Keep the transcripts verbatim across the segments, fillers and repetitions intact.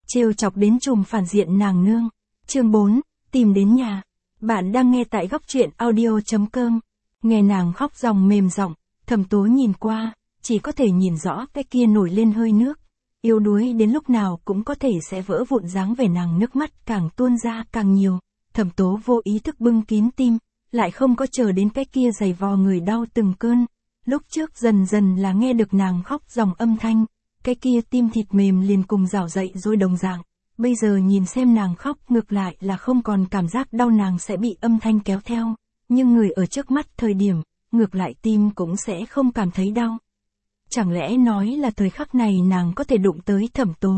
trêu chọc đến trùm phản diện nàng nương. Chương bốn, tìm đến nhà. Bạn đang nghe tại góc truyện audio chấm com. Nghe nàng khóc ròng mềm giọng, Thẩm Tố nhìn qua, chỉ có thể nhìn rõ cái kia nổi lên hơi nước. Yếu đuối đến lúc nào cũng có thể sẽ vỡ vụn, dáng vẻ nàng nước mắt càng tuôn ra càng nhiều. Thẩm Tố vô ý thức bưng kín tim, lại không có chờ đến cái kia giày vò người đau từng cơn. Lúc trước dần dần là nghe được nàng khóc ròng âm thanh, cái kia tim thịt mềm liền cùng rảo dậy rồi đồng dạng. Bây giờ nhìn xem nàng khóc ngược lại là không còn cảm giác đau, nàng sẽ bị âm thanh kéo theo. Nhưng người ở trước mắt thời điểm, ngược lại tim cũng sẽ không cảm thấy đau. Chẳng lẽ nói là thời khắc này nàng có thể đụng tới Thẩm Tố.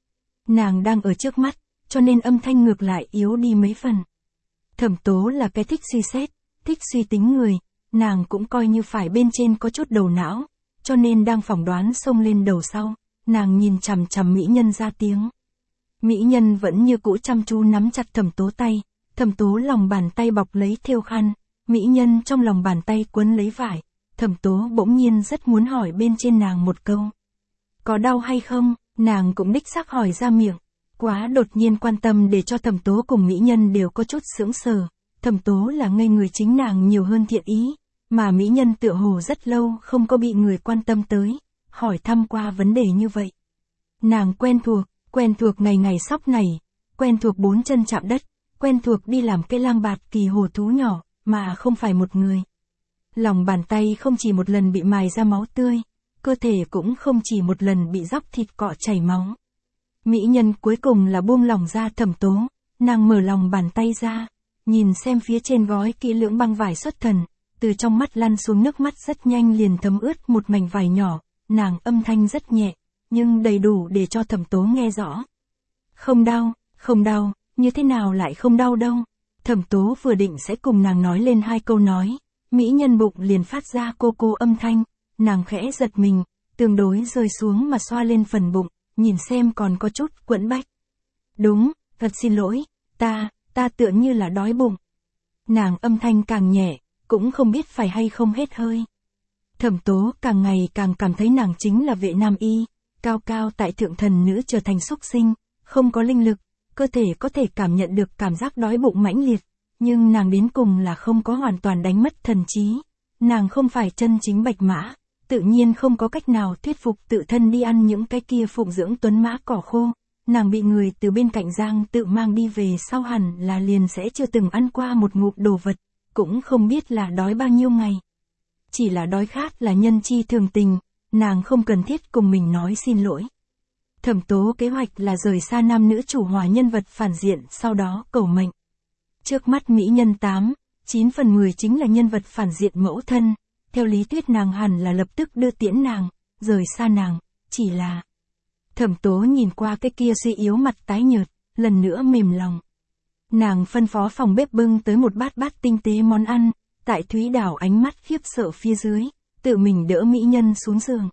Nàng đang ở trước mắt, cho nên âm thanh ngược lại yếu đi mấy phần. Thẩm Tố là cái thích suy xét, thích suy tính người, nàng cũng coi như phải bên trên có chút đầu não, cho nên đang phỏng đoán xông lên đầu sau, nàng nhìn chằm chằm mỹ nhân ra tiếng. Mỹ nhân vẫn như cũ chăm chú nắm chặt Thẩm Tố tay, Thẩm Tố lòng bàn tay bọc lấy thêu khăn, mỹ nhân trong lòng bàn tay quấn lấy vải. Thẩm Tố bỗng nhiên rất muốn hỏi bên trên nàng một câu. Có đau hay không, nàng cũng đích xác hỏi ra miệng. Quá đột nhiên quan tâm để cho Thẩm Tố cùng mỹ nhân đều có chút sững sờ. Thẩm Tố là ngây người, chính nàng nhiều hơn thiện ý, mà mỹ nhân tựa hồ rất lâu không có bị người quan tâm tới, hỏi thăm qua vấn đề như vậy. Nàng quen thuộc, quen thuộc ngày ngày sóc này, quen thuộc bốn chân chạm đất, quen thuộc đi làm cái lang bạt kỳ hồ thú nhỏ, mà không phải một người. Lòng bàn tay không chỉ một lần bị mài ra máu tươi, cơ thể cũng không chỉ một lần bị róc thịt cọ chảy máu. Mỹ nhân cuối cùng là buông lỏng ra Thẩm Tố, nàng mở lòng bàn tay ra, nhìn xem phía trên gói kỹ lưỡng băng vải xuất thần, từ trong mắt lăn xuống nước mắt rất nhanh liền thấm ướt một mảnh vải nhỏ, nàng âm thanh rất nhẹ, nhưng đầy đủ để cho Thẩm Tố nghe rõ. Không đau, không đau, như thế nào lại không đau đâu. Thẩm Tố vừa định sẽ cùng nàng nói lên hai câu nói, mỹ nhân bụng liền phát ra cô cô âm thanh, nàng khẽ giật mình, tương đối rơi xuống mà xoa lên phần bụng, nhìn xem còn có chút quẫn bách. Đúng, thật xin lỗi, ta, ta tựa như là đói bụng. Nàng âm thanh càng nhẹ, cũng không biết phải hay không hết hơi. Thẩm Tố càng ngày càng cảm thấy nàng chính là vệ nam y, cao cao tại thượng thần nữ trở thành súc sinh, không có linh lực, cơ thể có thể cảm nhận được cảm giác đói bụng mãnh liệt, nhưng nàng đến cùng là không có hoàn toàn đánh mất thần trí. Nàng không phải chân chính bạch mã, tự nhiên không có cách nào thuyết phục tự thân đi ăn những cái kia phụng dưỡng tuấn mã cỏ khô. Nàng bị người từ bên cạnh giang tự mang đi về sau hẳn là liền sẽ chưa từng ăn qua một ngụm đồ vật, cũng không biết là đói bao nhiêu ngày. Chỉ là đói khát là nhân chi thường tình, nàng không cần thiết cùng mình nói xin lỗi. Thẩm Tố kế hoạch là rời xa nam nữ chủ hòa nhân vật phản diện, sau đó cầu mệnh. Trước mắt mỹ nhân tám, chín phần mười chính là nhân vật phản diện mẫu thân, theo lý thuyết nàng hẳn là lập tức đưa tiễn nàng, rời xa nàng, chỉ là... Thẩm Tố nhìn qua cái kia suy yếu mặt tái nhợt, lần nữa mềm lòng. Nàng phân phó phòng bếp bưng tới một bát bát tinh tế món ăn, tại Thúy Đào ánh mắt khiếp sợ phía dưới, tự mình đỡ mỹ nhân xuống giường.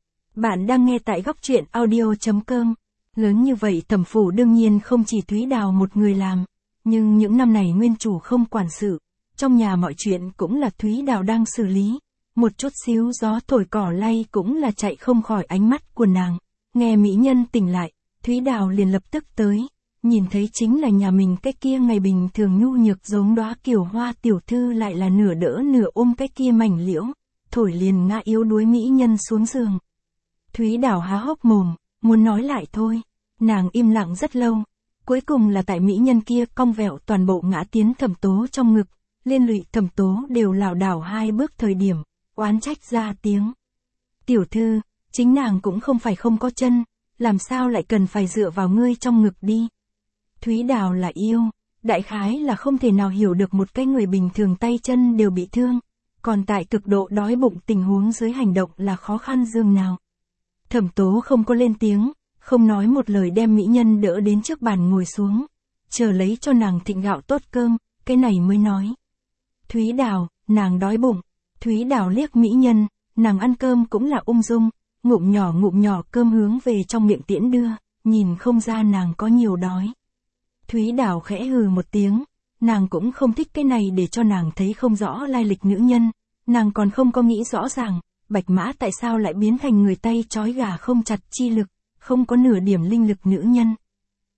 Bạn đang nghe tại góc truyện audio chấm com. Lớn như vậy thẩm phủ đương nhiên không chỉ Thúy Đào một người làm, nhưng những năm này nguyên chủ không quản sự, trong nhà mọi chuyện cũng là Thúy Đào đang xử lý, một chút xíu gió thổi cỏ lay cũng là chạy không khỏi ánh mắt của nàng. Nghe mỹ nhân tỉnh lại, Thúy Đào liền lập tức tới, nhìn thấy chính là nhà mình cái kia ngày bình thường nhu nhược giống đóa kiều hoa tiểu thư lại là nửa đỡ nửa ôm cái kia mảnh liễu, thổi liền ngã yếu đuối mỹ nhân xuống giường. Thúy Đào há hốc mồm, muốn nói lại thôi, nàng im lặng rất lâu, cuối cùng là tại mỹ nhân kia cong vẹo toàn bộ ngã tiến Thẩm Tố trong ngực, liên lụy Thẩm Tố đều lảo đảo hai bước thời điểm, oán trách ra tiếng. Tiểu thư, chính nàng cũng không phải không có chân, làm sao lại cần phải dựa vào ngươi trong ngực đi. Thúy Đào là yêu, đại khái là không thể nào hiểu được một cái người bình thường tay chân đều bị thương, còn tại cực độ đói bụng tình huống dưới hành động là khó khăn dường nào. Thẩm Tố không có lên tiếng, không nói một lời đem mỹ nhân đỡ đến trước bàn ngồi xuống, chờ lấy cho nàng thịnh gạo tốt cơm, cái này mới nói. Thúy Đào, nàng đói bụng. Thúy Đào liếc mỹ nhân, nàng ăn cơm cũng là ung dung, ngụm nhỏ ngụm nhỏ cơm hướng về trong miệng tiễn đưa, nhìn không ra nàng có nhiều đói. Thúy Đào khẽ hừ một tiếng, nàng cũng không thích cái này để cho nàng thấy không rõ lai lịch nữ nhân, nàng còn không có nghĩ rõ ràng, bạch mã tại sao lại biến thành người tay trói gà không chặt chi lực, không có nửa điểm linh lực nữ nhân.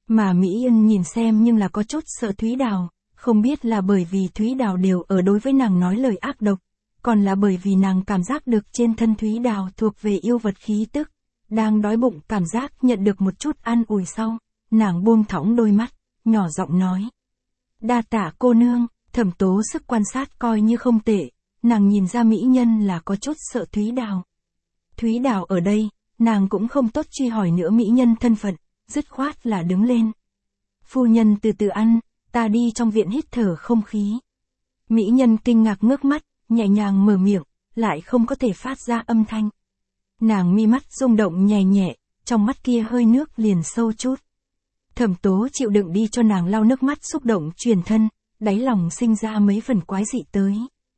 Mà Mỹ Yên nhìn xem nhưng là có chút sợ Thúy Đào, không biết là bởi vì Thúy Đào đều ở đối với nàng nói lời ác độc, còn là bởi vì nàng cảm giác được trên thân Thúy Đào thuộc về yêu vật khí tức, đang đói bụng cảm giác nhận được một chút an ủi sau, nàng buông thõng đôi mắt, nhỏ giọng nói. Đa tạ cô nương, Thẩm Tố sức quan sát coi như không tệ, nàng nhìn ra mỹ nhân là có chút sợ Thúy Đào. Thúy Đào ở đây, nàng cũng không tốt truy hỏi nữa mỹ nhân thân phận, dứt khoát là đứng lên. Phu nhân từ từ ăn, ta đi trong viện hít thở không khí. Mỹ nhân kinh ngạc ngước mắt, nhẹ nhàng mở miệng, lại không có thể phát ra âm thanh. Nàng mi mắt rung động nhẹ nhẹ, trong mắt kia hơi nước liền sâu chút. Thẩm Tố chịu đựng đi cho nàng lau nước mắt xúc động truyền thân, đáy lòng sinh ra mấy phần quái dị tới.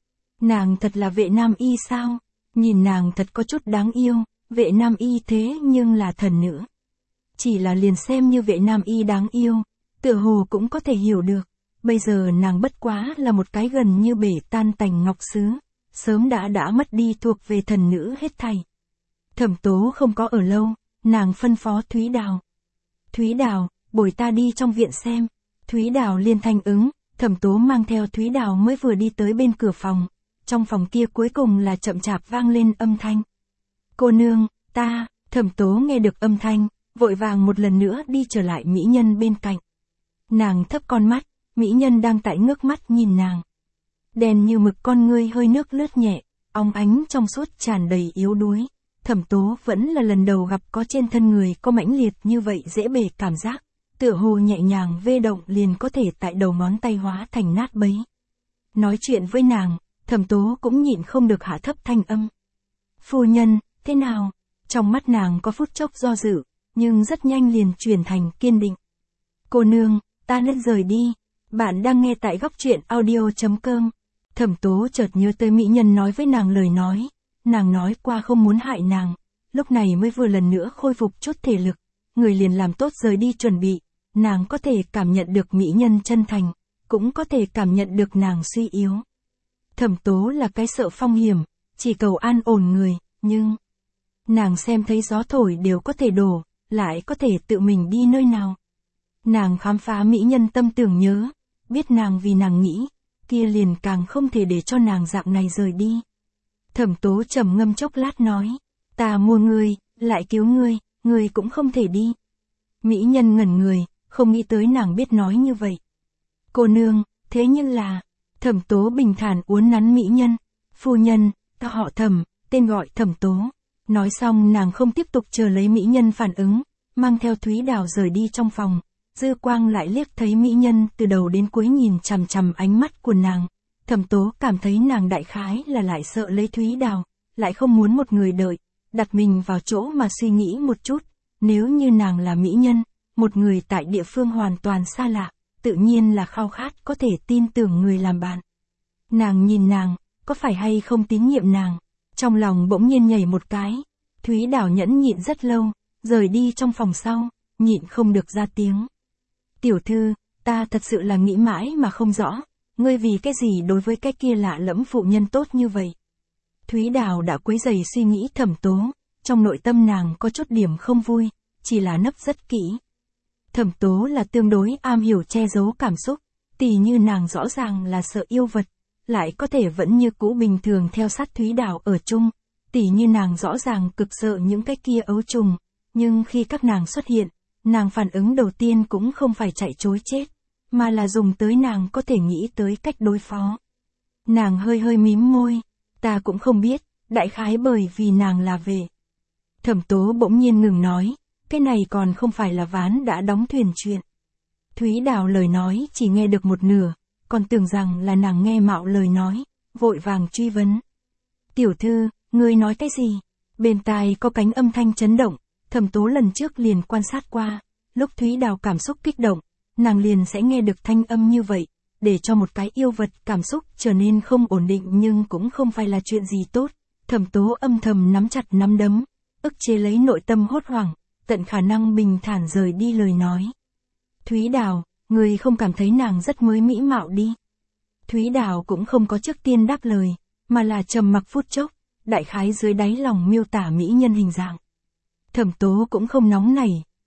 Nàng thật là vệ nam y sao? Nhìn nàng thật có chút đáng yêu, vệ nam y thế nhưng là thần nữ. Chỉ là liền xem như vệ nam y đáng yêu, tựa hồ cũng có thể hiểu được. Bây giờ nàng bất quá là một cái gần như bể tan tành ngọc sứ, sớm đã đã mất đi thuộc về thần nữ hết thảy. Thẩm Tố không có ở lâu, nàng phân phó Thúy Đào. Thúy Đào, bồi ta đi trong viện xem. Thúy Đào liên thanh ứng, Thẩm Tố mang theo Thúy Đào mới vừa đi tới bên cửa phòng. Trong phòng kia cuối cùng là chậm chạp vang lên âm thanh. Cô nương, ta, Thẩm Tố nghe được âm thanh, vội vàng một lần nữa đi trở lại mỹ nhân bên cạnh. Nàng thấp con mắt, mỹ nhân đang tại ngước mắt nhìn nàng. Đèn như mực con ngươi hơi nước lướt nhẹ, óng ánh trong suốt tràn đầy yếu đuối. Thẩm Tố vẫn là lần đầu gặp có trên thân người có mãnh liệt như vậy dễ bề cảm giác, tựa hồ nhẹ nhàng vê động liền có thể tại đầu ngón tay hóa thành nát bấy. Nói chuyện với nàng, Thẩm Tố cũng nhịn không được hạ thấp thanh âm. Phu nhân, thế nào? Trong mắt nàng có phút chốc do dự, nhưng rất nhanh liền chuyển thành kiên định. Cô nương, ta nên rời đi. Bạn đang nghe tại góc truyện audio chấm com. Thẩm Tố chợt nhớ tới mỹ nhân nói với nàng lời nói. Nàng nói qua không muốn hại nàng, lúc này mới vừa lần nữa khôi phục chút thể lực, người liền làm tốt rời đi chuẩn bị, nàng có thể cảm nhận được mỹ nhân chân thành, cũng có thể cảm nhận được nàng suy yếu. Thẩm Tố là cái sợ phong hiểm, chỉ cầu an ổn người, nhưng nàng xem thấy gió thổi đều có thể đổ, lại có thể tự mình đi nơi nào. Nàng khám phá mỹ nhân tâm tưởng nhớ, biết nàng vì nàng nghĩ, kia liền càng không thể để cho nàng dạng này rời đi. Thẩm Tố trầm ngâm chốc lát nói, ta mua ngươi, lại cứu ngươi, ngươi cũng không thể đi. Mỹ nhân ngẩn người, không nghĩ tới nàng biết nói như vậy. Cô nương, thế nhưng là, Thẩm Tố bình thản uốn nắn mỹ nhân, phu nhân, ta họ Thẩm, tên gọi Thẩm Tố. Nói xong nàng không tiếp tục chờ lấy mỹ nhân phản ứng, mang theo Thúy Đào rời đi trong phòng, dư quang lại liếc thấy mỹ nhân từ đầu đến cuối nhìn chằm chằm ánh mắt của nàng. Thẩm Tố cảm thấy nàng đại khái là lại sợ lấy Thúy Đào, lại không muốn một người đợi, đặt mình vào chỗ mà suy nghĩ một chút, nếu như nàng là mỹ nhân, một người tại địa phương hoàn toàn xa lạ, tự nhiên là khao khát có thể tin tưởng người làm bạn. Nàng nhìn nàng, có phải hay không tín nhiệm nàng, trong lòng bỗng nhiên nhảy một cái, Thúy Đào nhẫn nhịn rất lâu, rời đi trong phòng sau, nhịn không được ra tiếng. Tiểu thư, ta thật sự là nghĩ mãi mà không rõ. Ngươi vì cái gì đối với cái kia lạ lẫm phụ nhân tốt như vậy? Thúy Đào đã quấy rầy suy nghĩ Thẩm Tố, trong nội tâm nàng có chút điểm không vui, chỉ là nấp rất kỹ. Thẩm Tố là tương đối am hiểu che giấu cảm xúc, tỉ như nàng rõ ràng là sợ yêu vật, lại có thể vẫn như cũ bình thường theo sát Thúy Đào ở chung, tỉ như nàng rõ ràng cực sợ những cái kia ấu trùng, nhưng khi các nàng xuất hiện, nàng phản ứng đầu tiên cũng không phải chạy trối chết, mà là dùng tới nàng có thể nghĩ tới cách đối phó. Nàng hơi hơi mím môi, ta cũng không biết, đại khái bởi vì nàng là về. Thẩm Tố bỗng nhiên ngừng nói, cái này còn không phải là ván đã đóng thuyền chuyện. Thúy Đào lời nói chỉ nghe được một nửa, còn tưởng rằng là nàng nghe mạo lời nói, vội vàng truy vấn. Tiểu thư, ngươi nói cái gì? Bên tai có cánh âm thanh chấn động, Thẩm Tố lần trước liền quan sát qua, lúc Thúy Đào cảm xúc kích động, nàng liền sẽ nghe được thanh âm như vậy, để cho một cái yêu vật cảm xúc trở nên không ổn định nhưng cũng không phải là chuyện gì tốt. Thẩm Tố âm thầm nắm chặt nắm đấm, ức chế lấy nội tâm hốt hoảng, tận khả năng bình thản rời đi lời nói. Thúy Đào, người không cảm thấy nàng rất mới mỹ mạo đi. Thúy Đào cũng không có trước tiên đáp lời, mà là trầm mặc phút chốc, đại khái dưới đáy lòng miêu tả mỹ nhân hình dạng. Thẩm Tố cũng không nóng nảy,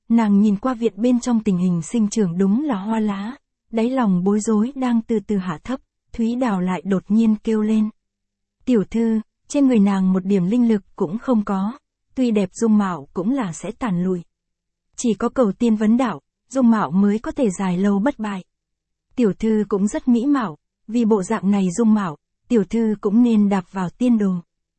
nàng nhìn qua viện bên trong tình hình sinh trưởng đúng là hoa lá, đáy lòng bối rối đang từ từ hạ thấp, Thúy Đào lại đột nhiên kêu lên. Tiểu thư, trên người nàng một điểm linh lực cũng không có, tuy đẹp dung mạo cũng là sẽ tàn lùi. Chỉ có cầu tiên vấn đạo, dung mạo mới có thể dài lâu bất bại. Tiểu thư cũng rất mỹ mạo, vì bộ dạng này dung mạo, tiểu thư cũng nên đạp vào tiên đồ.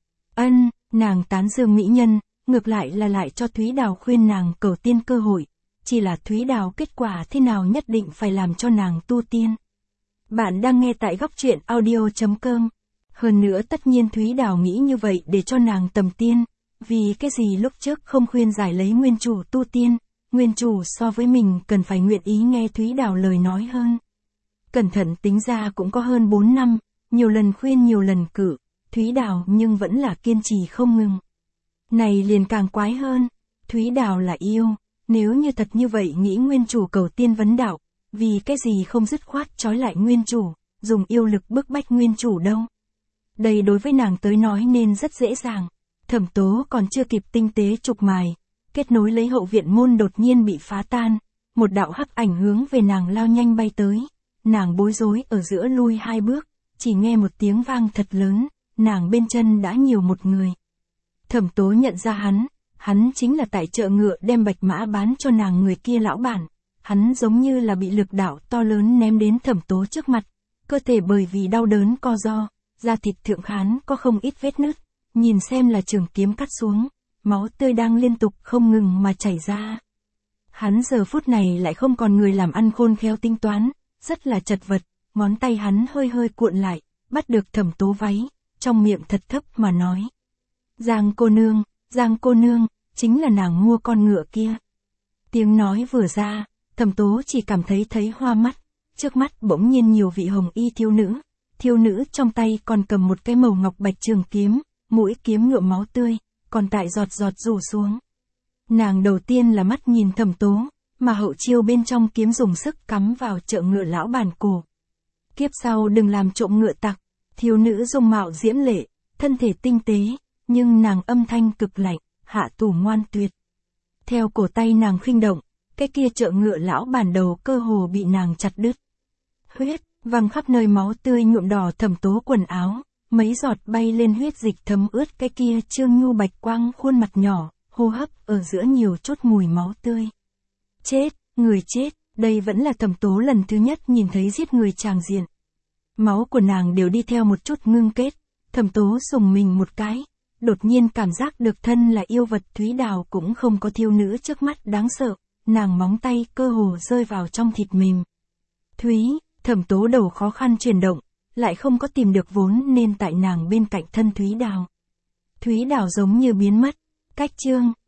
Ân, nàng tán dương mỹ nhân, ngược lại là lại cho Thúy Đào khuyên nàng cầu tiên cơ hội, chỉ là Thúy Đào kết quả thế nào nhất định phải làm cho nàng tu tiên. Bạn đang nghe tại góc truyện audio chấm com. Hơn nữa tất nhiên Thúy Đào nghĩ như vậy để cho nàng tầm tiên, vì cái gì lúc trước không khuyên giải lấy nguyên chủ tu tiên, nguyên chủ so với mình cần phải nguyện ý nghe Thúy Đào lời nói hơn. Cẩn thận tính ra cũng có hơn bốn năm, nhiều lần khuyên nhiều lần cử, Thúy Đào nhưng vẫn là kiên trì không ngừng. Này liền càng quái hơn, Thúy Đào là yêu, nếu như thật như vậy nghĩ nguyên chủ cầu tiên vấn đạo, vì cái gì không dứt khoát trói lại nguyên chủ, dùng yêu lực bức bách nguyên chủ đâu. Đây đối với nàng tới nói nên rất dễ dàng, Thẩm Tố còn chưa kịp tinh tế trục mài, kết nối lấy hậu viện môn đột nhiên bị phá tan, một đạo hắc ảnh hướng về nàng lao nhanh bay tới, nàng bối rối ở giữa lui hai bước, chỉ nghe một tiếng vang thật lớn, nàng bên chân đã nhiều một người. Thẩm Tố nhận ra hắn, hắn chính là tại chợ ngựa đem bạch mã bán cho nàng người kia lão bản, hắn giống như là bị lực đạo to lớn ném đến Thẩm Tố trước mặt, cơ thể bởi vì đau đớn co ro, da thịt thượng hán có không ít vết nứt, nhìn xem là trường kiếm cắt xuống, máu tươi đang liên tục không ngừng mà chảy ra. Hắn giờ phút này lại không còn người làm ăn khôn khéo tính toán, rất là chật vật, ngón tay hắn hơi hơi cuộn lại, bắt được Thẩm Tố váy, trong miệng thật thấp mà nói. Giang cô nương, Giang cô nương, chính là nàng mua con ngựa kia. Tiếng nói vừa ra, Thẩm Tố chỉ cảm thấy thấy hoa mắt, trước mắt bỗng nhiên nhiều vị hồng y thiếu nữ, thiếu nữ trong tay còn cầm một cái màu ngọc bạch trường kiếm, mũi kiếm nhuộm máu tươi, còn tại giọt giọt rủ xuống. Nàng đầu tiên là mắt nhìn Thẩm Tố, mà hậu chiêu bên trong kiếm dùng sức cắm vào chợ ngựa lão bản cổ. Kiếp sau đừng làm trộm ngựa tặc, thiếu nữ dung mạo diễm lệ, thân thể tinh tế, nhưng nàng âm thanh cực lạnh, hạ thủ ngoan tuyệt. Theo cổ tay nàng khinh động, cái kia chợ ngựa lão bản đầu cơ hồ bị nàng chặt đứt. Huyết văng khắp nơi, máu tươi nhuộm đỏ Thẩm Tố quần áo, mấy giọt bay lên huyết dịch thấm ướt cái kia trương nhu bạch quang khuôn mặt nhỏ, hô hấp ở giữa nhiều chút mùi máu tươi. Chết, người chết, đây vẫn là Thẩm Tố lần thứ nhất nhìn thấy giết người tràng diện. Máu của nàng đều đi theo một chút ngưng kết, Thẩm Tố sùng mình một cái, đột nhiên cảm giác được thân là yêu vật Thúy Đào cũng không có thiếu nữ trước mắt đáng sợ, nàng móng tay cơ hồ rơi vào trong thịt mềm. Thúy, Thẩm Tố đầu khó khăn chuyển động, lại không có tìm được vốn nên tại nàng bên cạnh thân Thúy Đào. Thúy Đào giống như biến mất, cách chương.